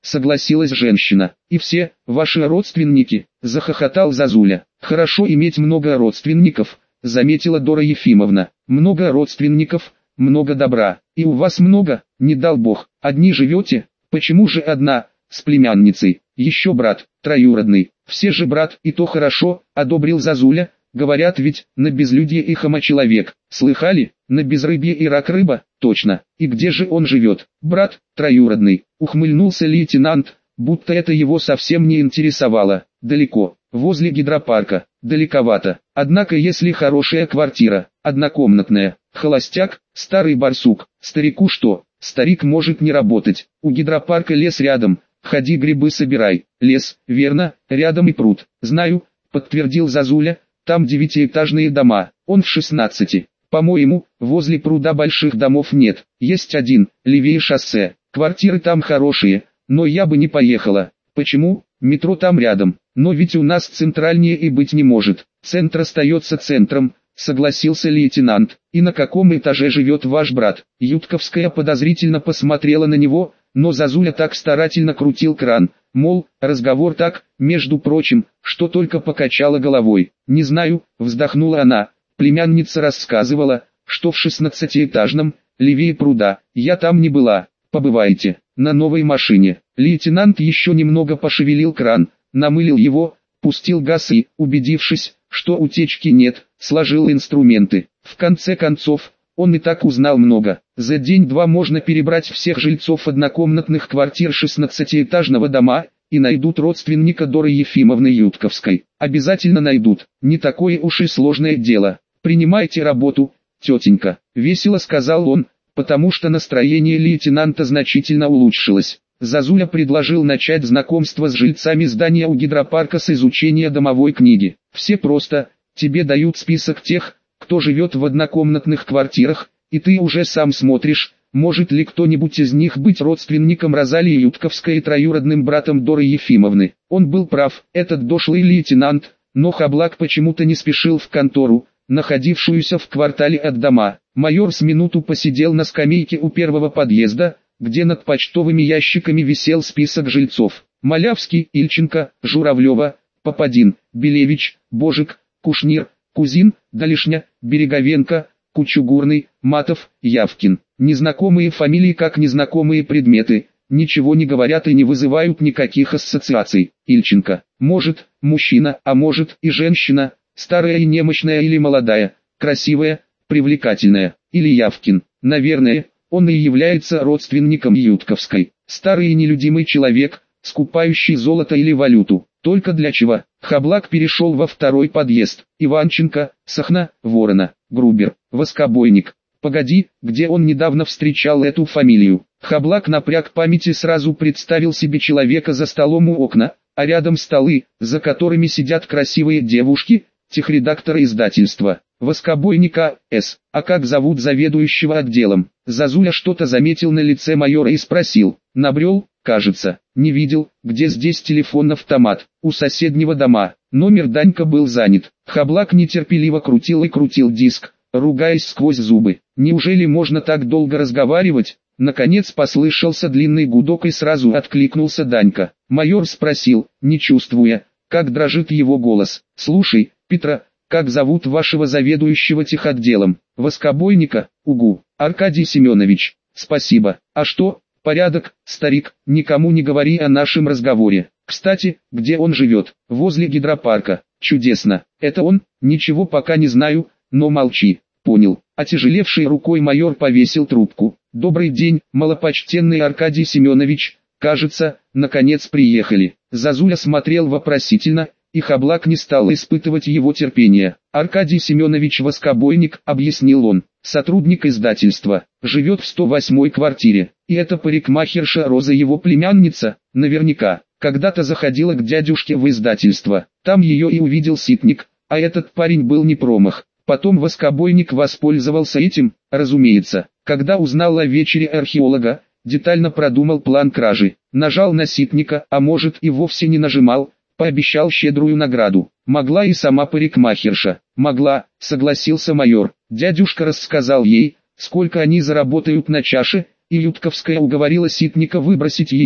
согласилась женщина. И все, ваши родственники, захохотал Зазуля. Хорошо иметь много родственников, заметила Дора Ефимовна. Много родственников, много добра. И у вас много, не дал Бог. Одни живете? Почему же одна, с племянницей? Еще брат, троюродный. Все же брат, и то хорошо, одобрил Зазуля. Говорят ведь, на безлюдье и хома человек. Слыхали? На безрыбье и рак рыба? Точно. И где же он живет? Брат, троюродный. Ухмыльнулся лейтенант, будто это его совсем не интересовало. Далеко, возле гидропарка. Далековато. Однако если хорошая квартира, однокомнатная, холостяк, старый барсук, старику что? Старик может не работать. У гидропарка лес рядом. Ходи грибы собирай. Лес, верно, рядом и пруд. Знаю, подтвердил Зазуля. Там девятиэтажные дома, он в шестнадцати. По-моему, возле пруда больших домов нет, есть один, левее шоссе. Квартиры там хорошие, но я бы не поехала. Почему? Метро там рядом, но ведь у нас центральнее и быть не может. Центр остается центром, согласился лейтенант. И на каком этаже живет ваш брат? Ютковская подозрительно посмотрела на него, но Зазуля так старательно крутил кран, мол, разговор так, между прочим, что только покачала головой. «Не знаю», вздохнула она, племянница рассказывала, что в шестнадцатиэтажном, левее пруда, я там не была, побывайте, на новой машине. Лейтенант еще немного пошевелил кран, намылил его, пустил газ и, убедившись, что утечки нет, сложил инструменты. В конце концов, он и так узнал много. За день-два можно перебрать всех жильцов однокомнатных квартир шестнадцатиэтажного дома, и найдут родственника Доры Ефимовны Ютковской. Обязательно найдут, не такое уж и сложное дело. Принимайте работу, тетенька, весело сказал он, потому что настроение лейтенанта значительно улучшилось. Зазуля предложил начать знакомство с жильцами здания у гидропарка с изучения домовой книги. Все просто, тебе дают список тех, кто живет в однокомнатных квартирах, и ты уже сам смотришь, может ли кто-нибудь из них быть родственником Розалии Ютковской и троюродным братом Доры Ефимовны. Он был прав, этот дошлый лейтенант, но Хаблак почему-то не спешил в контору, находившуюся в квартале от дома. Майор с минуту посидел на скамейке у первого подъезда, где над почтовыми ящиками висел список жильцов. Малявский, Ильченко, Журавлева, Попадин, Белевич, Божик, Кушнир, Кузин, Далишня, Береговенко, Кучугурный, Матов, Явкин. Незнакомые фамилии как незнакомые предметы, ничего не говорят и не вызывают никаких ассоциаций. Ильченко, может, мужчина, а может и женщина, старая и немощная или молодая, красивая, привлекательная, или Явкин. Наверное, он и является родственником Ютковской. Старый и нелюдимый человек, скупающий золото или валюту. Только для чего? Хаблак перешел во второй подъезд. Иванченко, Сахна, Ворона, Грубер, Воскобойник. Погоди, где он недавно встречал эту фамилию? Хаблак напряг память и сразу представил себе человека за столом у окна, а рядом столы, за которыми сидят красивые девушки, техредактора издательства. Воскобойника, С. А как зовут заведующего отделом? Зазуля что-то заметил на лице майора и спросил. Набрел, кажется. Не видел, где здесь телефон-автомат. У соседнего дома. Номер Данька был занят. Хаблак нетерпеливо крутил и крутил диск, ругаясь сквозь зубы. Неужели можно так долго разговаривать? Наконец послышался длинный гудок и сразу откликнулся Данька. Майор спросил, не чувствуя, как дрожит его голос. Слушай, Петра, как зовут вашего заведующего техотделом? Воскобойника, угу. Аркадий Семенович. Спасибо. А что? Порядок, старик, никому не говори о нашем разговоре. Кстати, где он живет? Возле гидропарка. Чудесно. Это он? Ничего пока не знаю, но молчи. Понял. Отяжелевшей рукой майор повесил трубку. Добрый день, малопочтенный Аркадий Семенович. Кажется, наконец приехали. Зазуля смотрел вопросительно, и Хаблак не стал испытывать его терпения. Аркадий Семенович Воскобойник, объяснил он, сотрудник издательства, живет в сто восьмой квартире. И эта парикмахерша Роза его племянница, наверняка, когда-то заходила к дядюшке в издательство. Там ее и увидел Ситник, а этот парень был не промах. Потом Воскобойник воспользовался этим, разумеется, когда узнал о вечере археолога, детально продумал план кражи, нажал на Ситника, а может и вовсе не нажимал, пообещал щедрую награду. Могла и сама парикмахерша. Могла, согласился майор. Дядюшка рассказал ей, сколько они заработают на чаше, и Ютковская уговорила Ситника выбросить ее,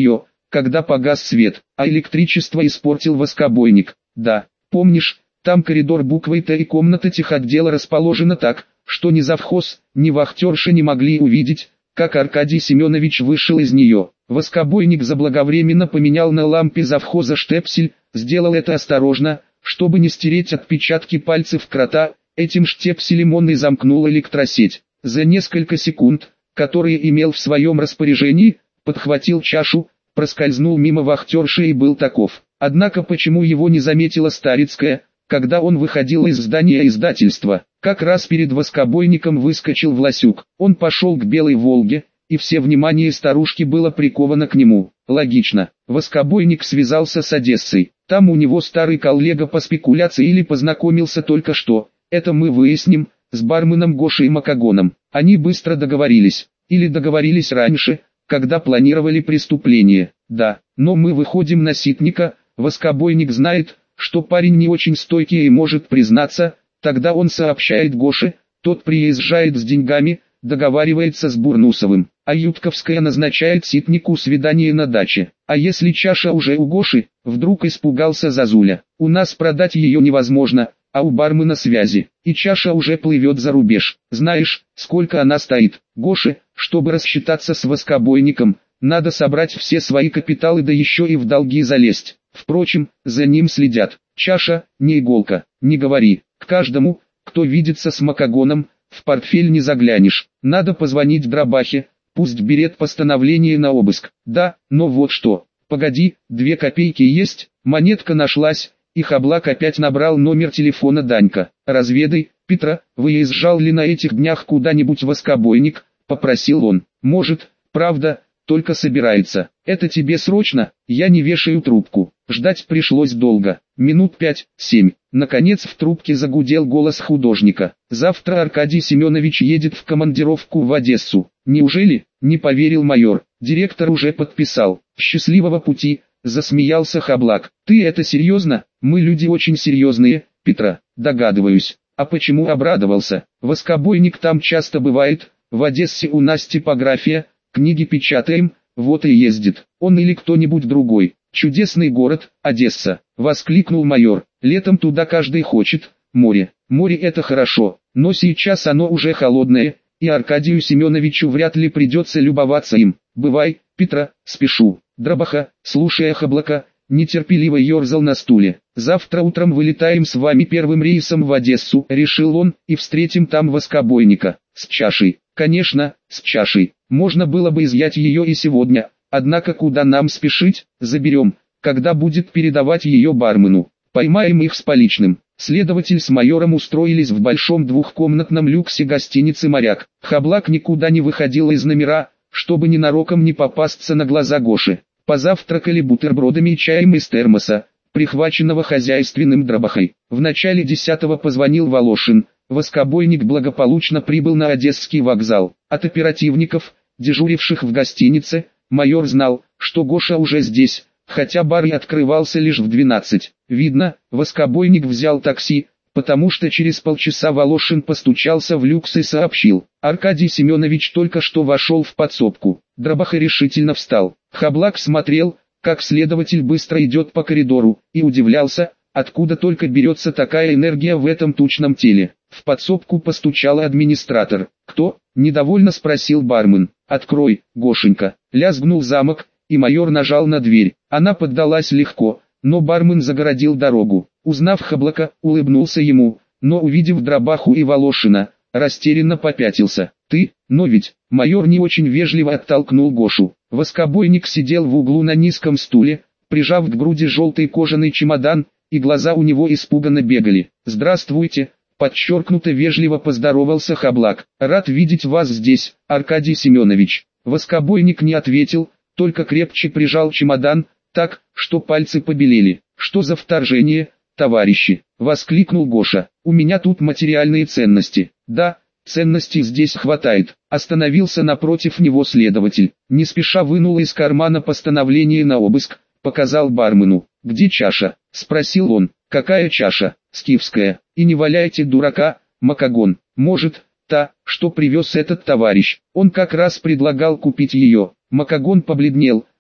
когда погас свет, а электричество испортил воскобойник. Да, помнишь, там коридор буквой Т и комната техотдела расположена так, что ни завхоз, ни вахтерша не могли увидеть, как Аркадий Семенович вышел из нее. Воскобойник заблаговременно поменял на лампе завхоза штепсель, сделал это осторожно, чтобы не стереть отпечатки пальцев крота. Этим штепселем он и замкнул электросеть. За несколько секунд, которые имел в своем распоряжении, подхватил чашу, проскользнул мимо вахтерши и был таков. Однако почему его не заметила Старицкая, когда он выходил из здания издательства? Как раз перед воскобойником выскочил Власюк. Он пошел к Белой Волге, и все внимание старушки было приковано к нему. Логично, воскобойник связался с Одессой. Там у него старый коллега по спекуляции или познакомился только что. Это мы выясним, с барменом Гошей Макагоном. Они быстро договорились. Или договорились раньше, когда планировали преступление. Да, но мы выходим на Ситника. Воскобойник знает, что парень не очень стойкий и может признаться. Тогда он сообщает Гоше, тот приезжает с деньгами, договаривается с Бурнусовым. А Ютковская назначает Ситнику свидание на даче. А если чаша уже у Гоши, вдруг испугался Зазуля. У нас продать ее невозможно, а у бармена связи. И чаша уже плывет за рубеж. Знаешь, сколько она стоит? Гоше, чтобы рассчитаться с воскобойником, надо собрать все свои капиталы, да еще и в долги залезть. Впрочем, за ним следят. Чаша, не иголка, не говори. К каждому, кто видится с Макагоном, в портфель не заглянешь. Надо позвонить Дробахе, пусть берет постановление на обыск. Да, но вот что. Погоди, две копейки есть, монетка нашлась, и Хаблак опять набрал номер телефона Данька. Разведай, Петра, выезжал ли на этих днях куда-нибудь воскобойник, попросил он. Может, правда, только собирается. Это тебе срочно, я не вешаю трубку. Ждать пришлось долго, минут пять-семь. Наконец в трубке загудел голос художника. Завтра Аркадий Семенович едет в командировку в Одессу. Неужели? Не поверил майор. Директор уже подписал. Счастливого пути, засмеялся Хаблак. Ты это серьезно? Мы люди очень серьезные, Петра, догадываюсь. А почему обрадовался? Воскобойник там часто бывает, в Одессе у нас типография, книги печатаем, вот и ездит. Он или кто-нибудь другой. Чудесный город, Одесса, воскликнул майор. Летом туда каждый хочет. Море, море это хорошо, но сейчас оно уже холодное, и Аркадию Семеновичу вряд ли придется любоваться им. Бывай, Петра, спешу. Дробаха, слушая Хаблака, нетерпеливо ерзал на стуле. Завтра утром вылетаем с вами первым рейсом в Одессу, решил он, и встретим там воскобойника. С чашей, конечно, с чашей. Можно было бы изъять ее и сегодня, однако куда нам спешить? Заберем, когда будет передавать ее бармену. Поймаем их с поличным. Следователь с майором устроились в большом двухкомнатном люксе гостиницы «Моряк». Хаблак никуда не выходил из номера, чтобы ненароком не попасться на глаза Гоши. Позавтракали бутербродами и чаем из термоса, прихваченного хозяйственным Дробахой. В начале десятого позвонил Волошин. Воскобойник благополучно прибыл на Одесский вокзал. От оперативников, дежуривших в гостинице, майор знал, что Гоша уже здесь, хотя бар и открывался лишь в двенадцать. Видно, воскобойник взял такси, потому что через полчаса Волошин постучался в люкс и сообщил. Аркадий Семенович только что вошел в подсобку. Дробаха решительно встал. Хаблак смотрел, как следователь быстро идет по коридору, и удивлялся, откуда только берется такая энергия в этом тучном теле. В подсобку постучал администратор. «Кто?» – недовольно спросил бармен. «Открой, Гошенька». Лязгнул замок, и майор нажал на дверь. Она поддалась легко, но бармен загородил дорогу. Узнав Хаблака, улыбнулся ему, но увидев Дробаху и Волошина, растерянно попятился. «Ты, но ведь...» Майор не очень вежливо оттолкнул Гошу. Воскобойник сидел в углу на низком стуле, прижав к груди желтый кожаный чемодан, и глаза у него испуганно бегали. «Здравствуйте», подчеркнуто вежливо поздоровался Хаблак. «Рад видеть вас здесь, Аркадий Семенович». Воскобойник не ответил, только крепче прижал чемодан, так, что пальцы побелели. «Что за вторжение, товарищи?» — воскликнул Гоша. «У меня тут материальные ценности». «Да, ценностей здесь хватает». Остановился напротив него следователь. Не спеша вынул из кармана постановление на обыск, показал бармену. «Где чаша?» — спросил он. «Какая чаша?» «Скифская. И не валяйте дурака, Макагон. Может, та, что привез этот товарищ. Он как раз предлагал купить ее». Макагон побледнел,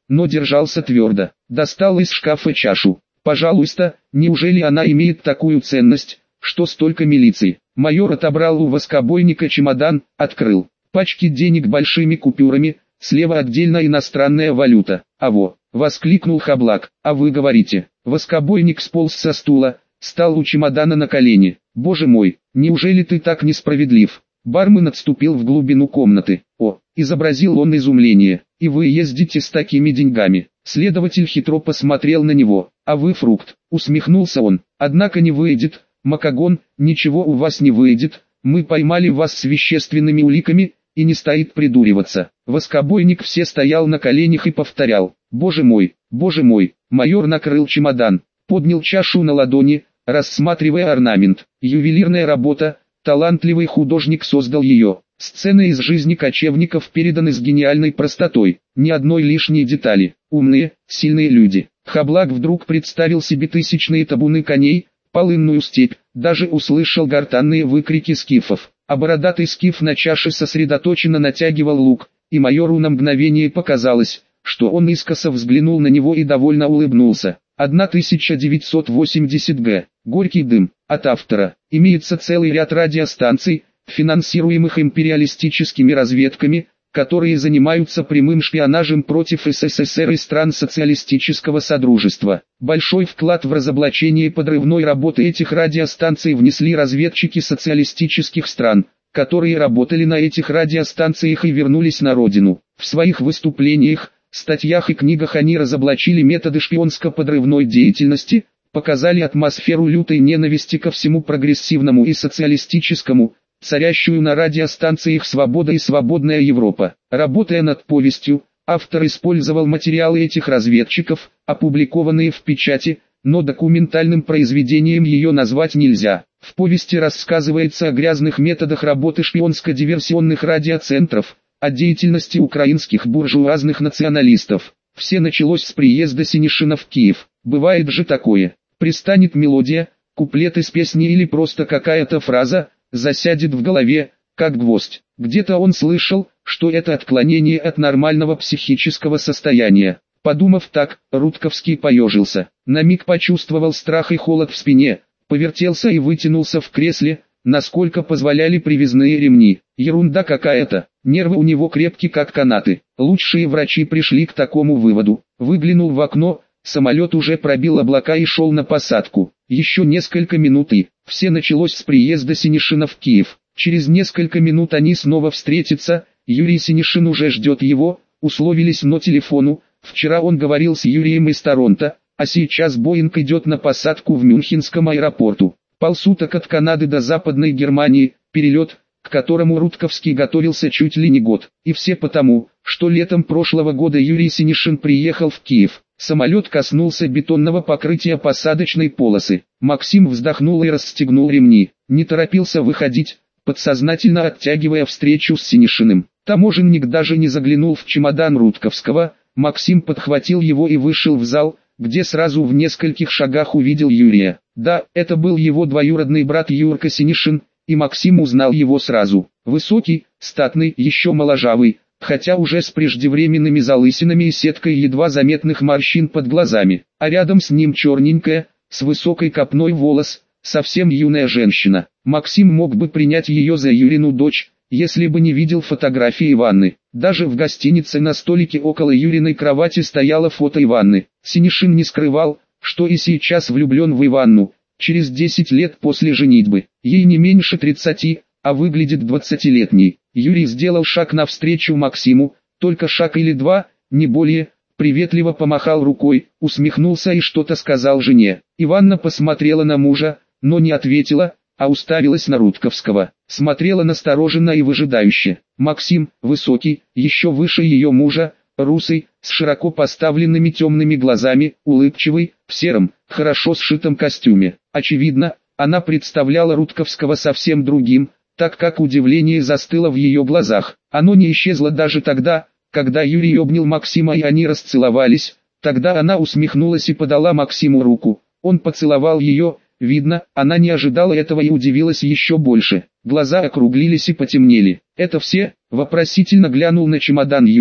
но держался твердо. Достал из шкафа чашу. Пожалуйста, неужели она имеет такую ценность, что столько милиции? Майор отобрал у воскобойника чемодан, открыл. Пачки денег большими купюрами, слева отдельно иностранная валюта. «А во!» — воскликнул Хаблак. «А вы говорите». Воскобойник сполз со стула, стал у чемодана на колени. «Боже мой, неужели ты так несправедлив?» Бармен отступил в глубину комнаты. «О!» — изобразил он изумление. «И вы ездите с такими деньгами?» Следователь хитро посмотрел на него. «А вы фрукт?» — усмехнулся он. «Однако не выйдет, Макагон, ничего у вас не выйдет. Мы поймали вас с вещественными уликами, и не стоит придуриваться». Воскобойник все стоял на коленях и повторял: «Боже мой, боже мой». Майор накрыл чемодан, поднял чашу на ладони, рассматривая орнамент. Ювелирная работа, талантливый художник создал ее. Сцены из жизни кочевников переданы с гениальной простотой, ни одной лишней детали. Умные, сильные люди. Хаблак вдруг представил себе тысячные табуны коней, полынную степь, даже услышал гортанные выкрики скифов. А бородатый скиф на чаше сосредоточенно натягивал лук, и майору на мгновение показалось, что он искоса взглянул на него и довольно улыбнулся. тысяча девятьсот восемьдесят гэ. Горький дым. От автора. Имеется целый ряд радиостанций, финансируемых империалистическими разведками, которые занимаются прямым шпионажем против СССР и стран социалистического содружества. Большой вклад в разоблачение подрывной работы этих радиостанций внесли разведчики социалистических стран, которые работали на этих радиостанциях и вернулись на родину. В своих выступлениях, статьях и книгах они разоблачили методы шпионско-подрывной деятельности, показали атмосферу лютой ненависти ко всему прогрессивному и социалистическому, царящую на радиостанциях «Свобода» и «Свободная Европа». Работая над повестью, автор использовал материалы этих разведчиков, опубликованные в печати, но документальным произведением ее назвать нельзя. В повести рассказывается о грязных методах работы шпионско-диверсионных радиоцентров, о деятельности украинских буржуазных националистов. Все началось с приезда Синишина в Киев. Бывает же такое. Пристанет мелодия, куплет из песни или просто какая-то фраза, засядет в голове, как гвоздь. Где-то он слышал, что это отклонение от нормального психического состояния. Подумав так, Рудковский поежился. На миг почувствовал страх и холод в спине, повертелся и вытянулся в кресле, насколько позволяли привязные ремни. Ерунда какая-то, нервы у него крепкие как канаты. Лучшие врачи пришли к такому выводу. Выглянул в окно, самолет уже пробил облака и шел на посадку. Еще несколько минут и все началось с приезда Синишина в Киев. Через несколько минут они снова встретятся, Юрий Синишин уже ждет его, условились по телефону. Вчера он говорил с Юрием из Торонто, а сейчас Боинг идет на посадку в Мюнхенском аэропорту. Полсуток от Канады до Западной Германии, перелет, к которому Рудковский готовился чуть ли не год. И все потому, что летом прошлого года Юрий Синишин приехал в Киев. Самолет коснулся бетонного покрытия посадочной полосы. Максим вздохнул и расстегнул ремни. Не торопился выходить, подсознательно оттягивая встречу с Синишиным. Таможенник даже не заглянул в чемодан Рудковского. Максим подхватил его и вышел в зал, где сразу в нескольких шагах увидел Юрия. Да, это был его двоюродный брат Юрка Синишин, и Максим узнал его сразу. Высокий, статный, еще моложавый, хотя уже с преждевременными залысинами и сеткой едва заметных морщин под глазами, а рядом с ним черненькая, с высокой копной волос, совсем юная женщина. Максим мог бы принять ее за Юрину дочь, если бы не видел фотографии Иванны. Даже в гостинице на столике около Юриной кровати стояло фото Иванны. Синишин не скрывал, что и сейчас влюблен в Иванну, через десять лет после женитьбы. Ей не меньше тридцати, а выглядит двадцатилетней. Юрий сделал шаг навстречу Максиму, только шаг или два, не более, приветливо помахал рукой, усмехнулся и что-то сказал жене. Иванна посмотрела на мужа, но не ответила, а уставилась на Рудковского. Смотрела настороженно и выжидающе. Максим, высокий, еще выше ее мужа, русый, с широко поставленными темными глазами, улыбчивый, в сером, хорошо сшитом костюме. Очевидно, она представляла Рудковского совсем другим, так как удивление застыло в ее глазах. Оно не исчезло даже тогда, когда Юрий обнял Максима и они расцеловались. Тогда она усмехнулась и подала Максиму руку. Он поцеловал ее. Видно, она не ожидала этого и удивилась еще больше. Глаза округлились и потемнели. «Это все?» — вопросительно глянул на чемодан Юрий.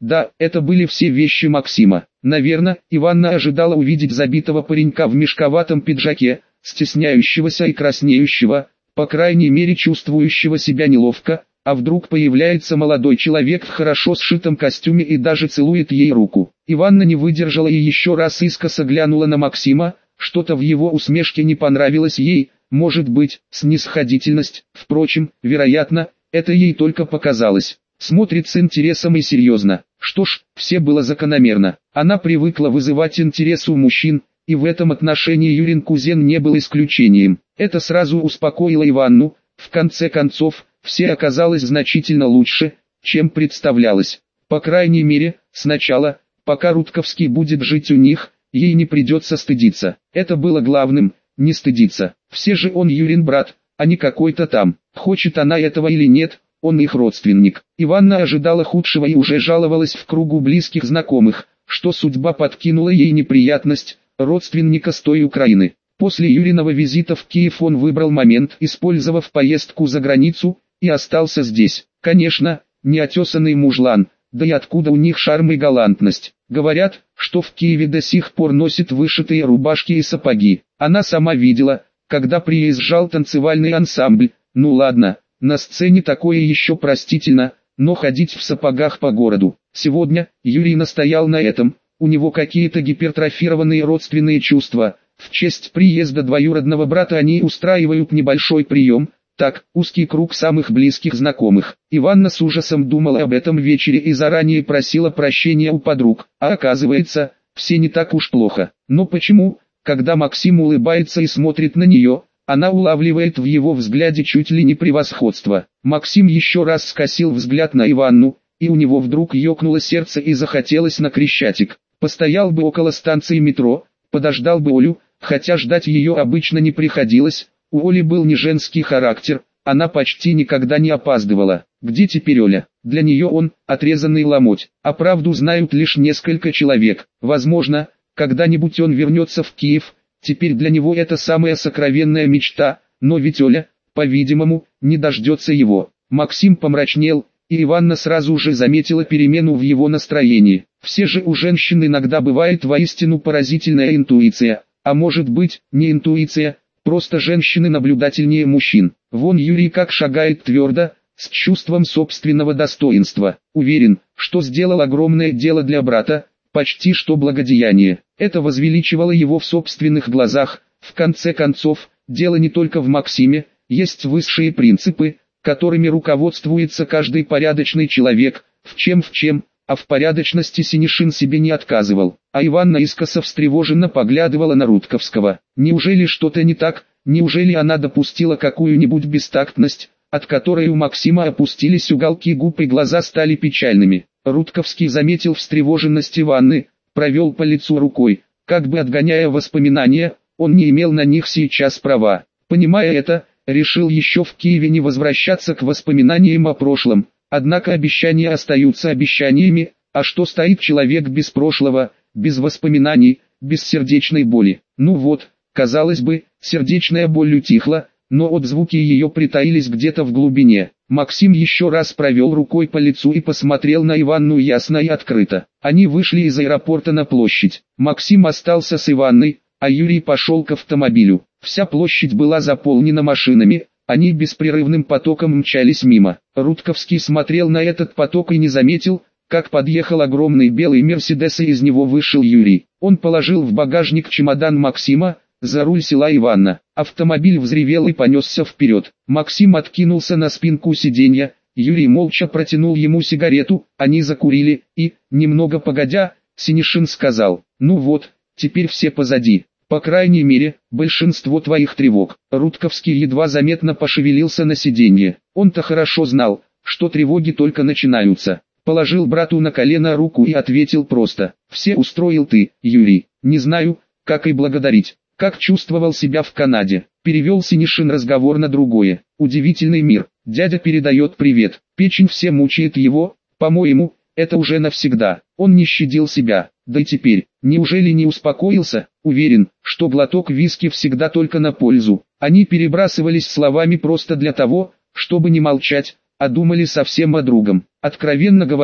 Да, это были все вещи Максима. Наверное, Иванна ожидала увидеть забитого паренька в мешковатом пиджаке, стесняющегося и краснеющего, по крайней мере чувствующего себя неловко, а вдруг появляется молодой человек в хорошо сшитом костюме и даже целует ей руку. Иванна не выдержала и еще раз искоса глянула на Максима, что-то в его усмешке не понравилось ей, может быть, снисходительность, впрочем, вероятно, это ей только показалось. Смотрит с интересом и серьезно. Что ж, все было закономерно. Она привыкла вызывать интерес у мужчин, и в этом отношении Юрин кузен не был исключением. Это сразу успокоило Иванну. В конце концов, все оказалось значительно лучше, чем представлялось. По крайней мере, сначала, пока Рудковский будет жить у них, ей не придется стыдиться. Это было главным, не стыдиться. Все же он Юрин брат, а не какой-то там. Хочет она этого или нет, он их родственник. Иванна ожидала худшего и уже жаловалась в кругу близких знакомых, что судьба подкинула ей неприятность, родственника с той Украины. После Юриного визита в Киев он выбрал момент, использовав поездку за границу, и остался здесь. Конечно, неотесанный мужлан, да и откуда у них шарм и галантность. Говорят, что в Киеве до сих пор носит вышитые рубашки и сапоги. Она сама видела, когда приезжал танцевальный ансамбль. Ну ладно, на сцене такое еще простительно, но ходить в сапогах по городу. Сегодня Юрий настоял на этом, у него какие-то гипертрофированные родственные чувства. В честь приезда двоюродного брата они устраивают небольшой прием, так, узкий круг самых близких знакомых. Иванна с ужасом думала об этом вечере и заранее просила прощения у подруг, а оказывается, все не так уж плохо. Но почему, когда Максим улыбается и смотрит на нее, она улавливает в его взгляде чуть ли не превосходство? Максим еще раз скосил взгляд на Иванну, и у него вдруг ёкнуло сердце и захотелось на Крещатик. Постоял бы около станции метро, подождал бы Олю, хотя ждать ее обычно не приходилось. У Оли был не женский характер, она почти никогда не опаздывала. Где теперь Оля? Для нее он – отрезанный ломоть, а правду знают лишь несколько человек. Возможно, когда-нибудь он вернется в Киев, теперь для него это самая сокровенная мечта, но ведь Оля, по-видимому, не дождется его. Максим помрачнел, и Иванна сразу же заметила перемену в его настроении. Все же у женщин иногда бывает воистину поразительная интуиция, а может быть, не интуиция, просто женщины наблюдательнее мужчин. Вон Юрий как шагает твердо, с чувством собственного достоинства. Уверен, что сделал огромное дело для брата, почти что благодеяние. Это возвеличивало его в собственных глазах. В конце концов, дело не только в Максиме, есть высшие принципы, которыми руководствуется каждый порядочный человек, в чем в чем, а в порядочности Синишин себе не отказывал. А Иванна искоса встревоженно поглядывала на Рудковского. Неужели что-то не так, неужели она допустила какую-нибудь бестактность, от которой у Максима опустились уголки губ и глаза стали печальными? Рудковский заметил встревоженность Иванны, провел по лицу рукой, как бы отгоняя воспоминания, он не имел на них сейчас права. Понимая это, решил еще в Киеве не возвращаться к воспоминаниям о прошлом. Однако обещания остаются обещаниями, а что стоит человек без прошлого, без воспоминаний, без сердечной боли? Ну вот, казалось бы, сердечная боль утихла, но отзвуки ее притаились где-то в глубине. Максим еще раз провел рукой по лицу и посмотрел на Иванну ясно и открыто. Они вышли из аэропорта на площадь. Максим остался с Иванной, а Юрий пошел к автомобилю. Вся площадь была заполнена машинами. Они беспрерывным потоком мчались мимо. Рудковский смотрел на этот поток и не заметил, как подъехал огромный белый Мерседес и из него вышел Юрий. Он положил в багажник чемодан Максима, за руль села Иванна. Автомобиль взревел и понесся вперед. Максим откинулся на спинку сиденья, Юрий молча протянул ему сигарету, они закурили, и, немного погодя, Синишин сказал: «Ну вот, теперь все позади. По крайней мере, большинство твоих тревог». Рудковский едва заметно пошевелился на сиденье. Он-то хорошо знал, что тревоги только начинаются. Положил брату на колено руку и ответил просто: «Все устроил ты, Юрий. Не знаю, как и благодарить. Как чувствовал себя в Канаде». Перевел Синишин разговор на другое. «Удивительный мир. Дядя передает привет. Печень все мучает его, по-моему, это уже навсегда. Он не щадил себя. Да и теперь, неужели не успокоился? Уверен, что глоток виски всегда только на пользу». Они перебрасывались словами просто для того, чтобы не молчать, а думали совсем о другом. Откровенно говоря,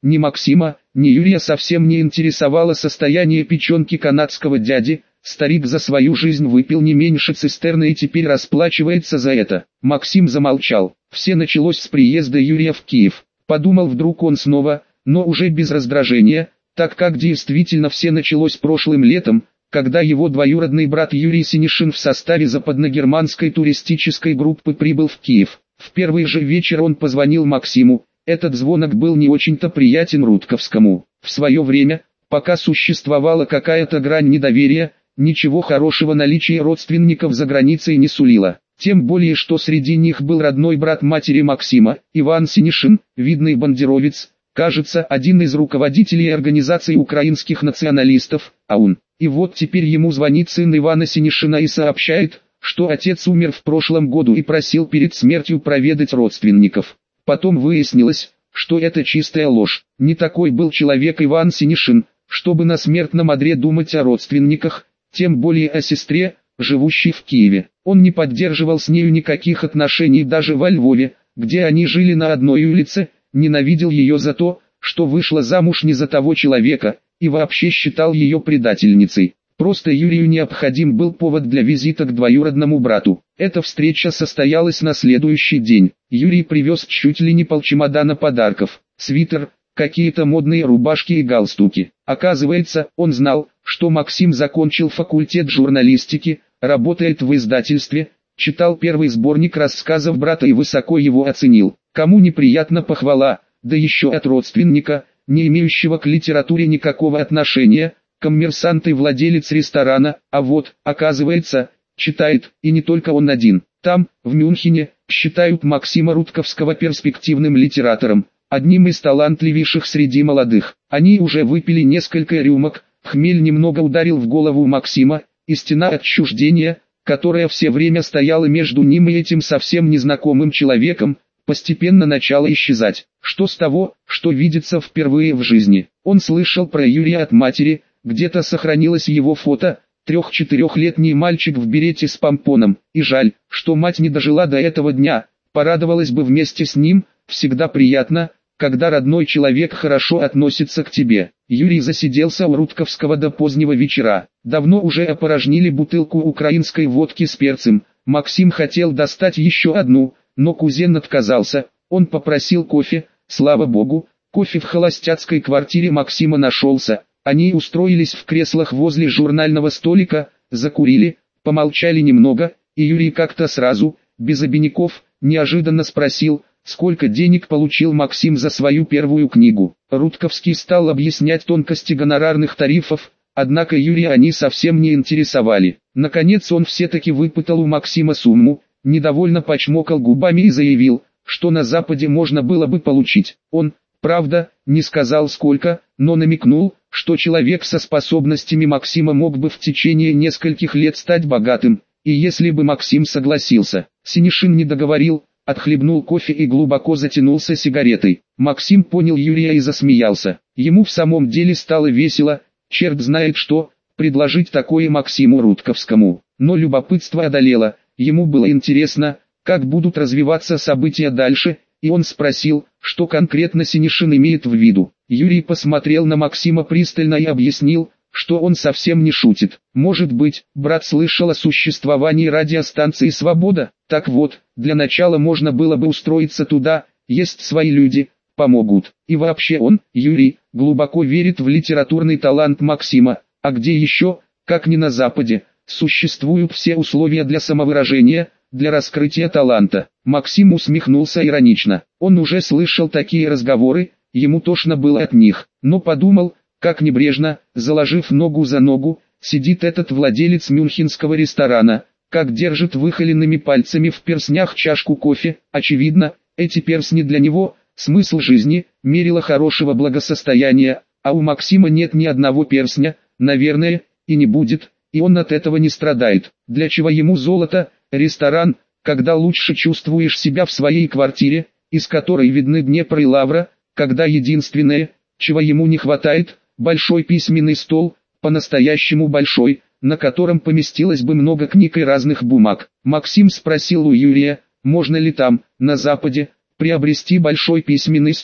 Ни Максима, ни Юрия совсем не интересовало состояние печенки канадского дяди. Старик за свою жизнь выпил не меньше цистерны и теперь расплачивается за это. Максим замолчал. Все началось с приезда Юрия в Киев. Подумал вдруг он снова, но уже без раздражения, так как действительно все началось прошлым летом, когда его двоюродный брат Юрий Синишин в составе западногерманской туристической группы прибыл в Киев. В первый же вечер он позвонил Максиму. Этот звонок был не очень-то приятен Рудковскому. В свое время, пока существовала какая-то грань недоверия, ничего хорошего наличие родственников за границей не сулило. Тем более, что среди них был родной брат матери Максима, Иван Синишин, видный бандеровец, кажется, один из руководителей организации украинских националистов, АУН. И вот теперь ему звонит сын Ивана Синишина и сообщает, что отец умер в прошлом году и просил перед смертью проведать родственников. Потом выяснилось, что это чистая ложь. Не такой был человек Иван Синишин, чтобы на смертном одре думать о родственниках, тем более о сестре, живущей в Киеве. Он не поддерживал с нею никаких отношений даже во Львове, где они жили на одной улице, ненавидел ее за то, что вышла замуж не за того человека, и вообще считал ее предательницей. Просто Юрию необходим был повод для визита к двоюродному брату. Эта встреча состоялась на следующий день. Юрий привез чуть ли не полчемодана подарков, свитер, какие-то модные рубашки и галстуки. Оказывается, он знал, что Максим закончил факультет журналистики, работает в издательстве, читал первый сборник рассказов брата и высоко его оценил. Кому неприятна похвала, да еще от родственника, не имеющего к литературе никакого отношения, коммерсант и владелец ресторана, а вот, оказывается, читает, и не только он один. Там, в Мюнхене, считают Максима Рудковского перспективным литератором, одним из талантливейших среди молодых. Они уже выпили несколько рюмок, хмель немного ударил в голову Максима, и стена отчуждения, которая все время стояла между ним и этим совсем незнакомым человеком, постепенно начала исчезать. Что с того, что видится впервые в жизни? Он слышал про Юрия от матери, где-то сохранилось его фото, трех-четырехлетний мальчик в берете с помпоном, и жаль, что мать не дожила до этого дня, порадовалась бы вместе с ним, всегда приятно, когда родной человек хорошо относится к тебе. Юрий засиделся у Рудковского до позднего вечера. Давно уже опорожнили бутылку украинской водки с перцем. Максим хотел достать еще одну, но кузен отказался. Он попросил кофе. Слава богу, кофе в холостяцкой квартире Максима нашелся. Они устроились в креслах возле журнального столика, закурили, помолчали немного, и Юрий как-то сразу, без обиняков, неожиданно спросил, сколько денег получил Максим за свою первую книгу. Рудковский стал объяснять тонкости гонорарных тарифов, однако Юрия они совсем не интересовали. Наконец он все-таки выпытал у Максима сумму, недовольно почмокал губами и заявил, что на Западе можно было бы получить. Он, правда, не сказал сколько, но намекнул, что человек со способностями Максима мог бы в течение нескольких лет стать богатым, и если бы Максим согласился. Синишин не договорил, отхлебнул кофе и глубоко затянулся сигаретой. Максим понял Юрия и засмеялся. Ему в самом деле стало весело, черт знает что, предложить такое Максиму Рудковскому. Но любопытство одолело, ему было интересно, как будут развиваться события дальше, и он спросил, что конкретно Синишин имеет в виду. Юрий посмотрел на Максима пристально и объяснил, что он совсем не шутит. Может быть, брат слышал о существовании радиостанции «Свобода»? Так вот, для начала можно было бы устроиться туда, есть свои люди, помогут. И вообще он, Юрий, глубоко верит в литературный талант Максима, а где еще, как ни на Западе, существуют все условия для самовыражения, для раскрытия таланта. Максим усмехнулся иронично. Он уже слышал такие разговоры, ему тошно было от них, но подумал, как небрежно, заложив ногу за ногу, сидит этот владелец мюнхенского ресторана, как держит выхоленными пальцами в перстнях чашку кофе. Очевидно, эти перстни для него, смысл жизни, мерило хорошего благосостояния, а у Максима нет ни одного перстня, наверное, и не будет, и он от этого не страдает. Для чего ему золото, ресторан, когда лучше чувствуешь себя в своей квартире, из которой видны Днепр и Лавра, когда единственное, чего ему не хватает, большой письменный стол, по-настоящему большой, на котором поместилось бы много книг и разных бумаг. Максим спросил у Юрия, можно ли там, на Западе, приобрести большой письменный стол.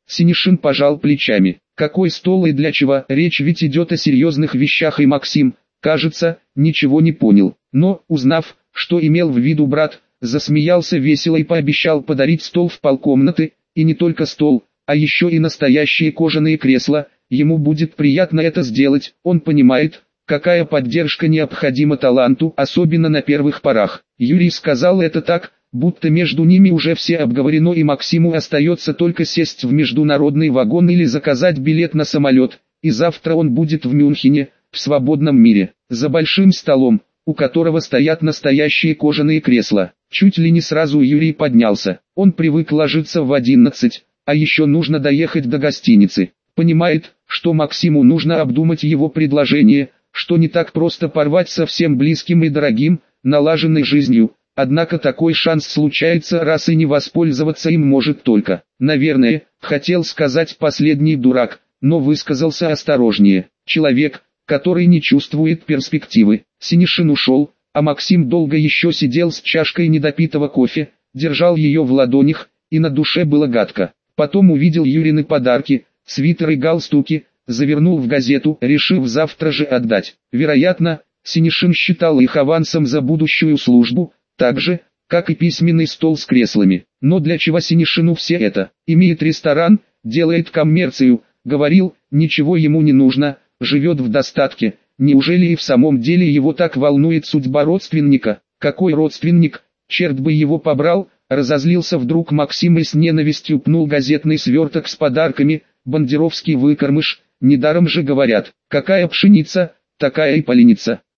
Синишин пожал плечами. Какой стол и для чего? Речь ведь идет о серьезных вещах, и Максим, кажется, ничего не понял. Но, узнав, что имел в виду брат, засмеялся весело и пообещал подарить стол в полкомнаты, и не только стол, а еще и настоящие кожаные кресла. Ему будет приятно это сделать, он понимает, какая поддержка необходима таланту, особенно на первых порах. Юрий сказал это так, будто между ними уже все обговорено, и Максиму остается только сесть в международный вагон или заказать билет на самолет, и завтра он будет в Мюнхене, в свободном мире, за большим столом, у которого стоят настоящие кожаные кресла. Чуть ли не сразу Юрий поднялся. Он привык ложиться в одиннадцать, а еще нужно доехать до гостиницы. Понимает, что Максиму нужно обдумать его предложение, что не так просто порвать со всем близким и дорогим, налаженной жизнью. Однако такой шанс случается раз, и не воспользоваться им может только, наверное, хотел сказать последний дурак, но высказался осторожнее. Человек, который не чувствует перспективы. Синишин ушел, а Максим долго еще сидел с чашкой недопитого кофе, держал ее в ладонях, и на душе было гадко. Потом увидел Юрины подарки, свитер и галстуки, завернул в газету, решив завтра же отдать. Вероятно, Синишин считал их авансом за будущую службу, так же, как и письменный стол с креслами. Но для чего Синишину все это? Имеет ресторан, делает коммерцию, говорил, ничего ему не нужно, живет в достатке. Неужели и в самом деле его так волнует судьба родственника? Какой родственник? Черт бы его побрал! Разозлился вдруг Максим и с ненавистью пнул газетный сверток с подарками. Бандеровский выкормыш, недаром же говорят, какая пшеница, такая и поленица.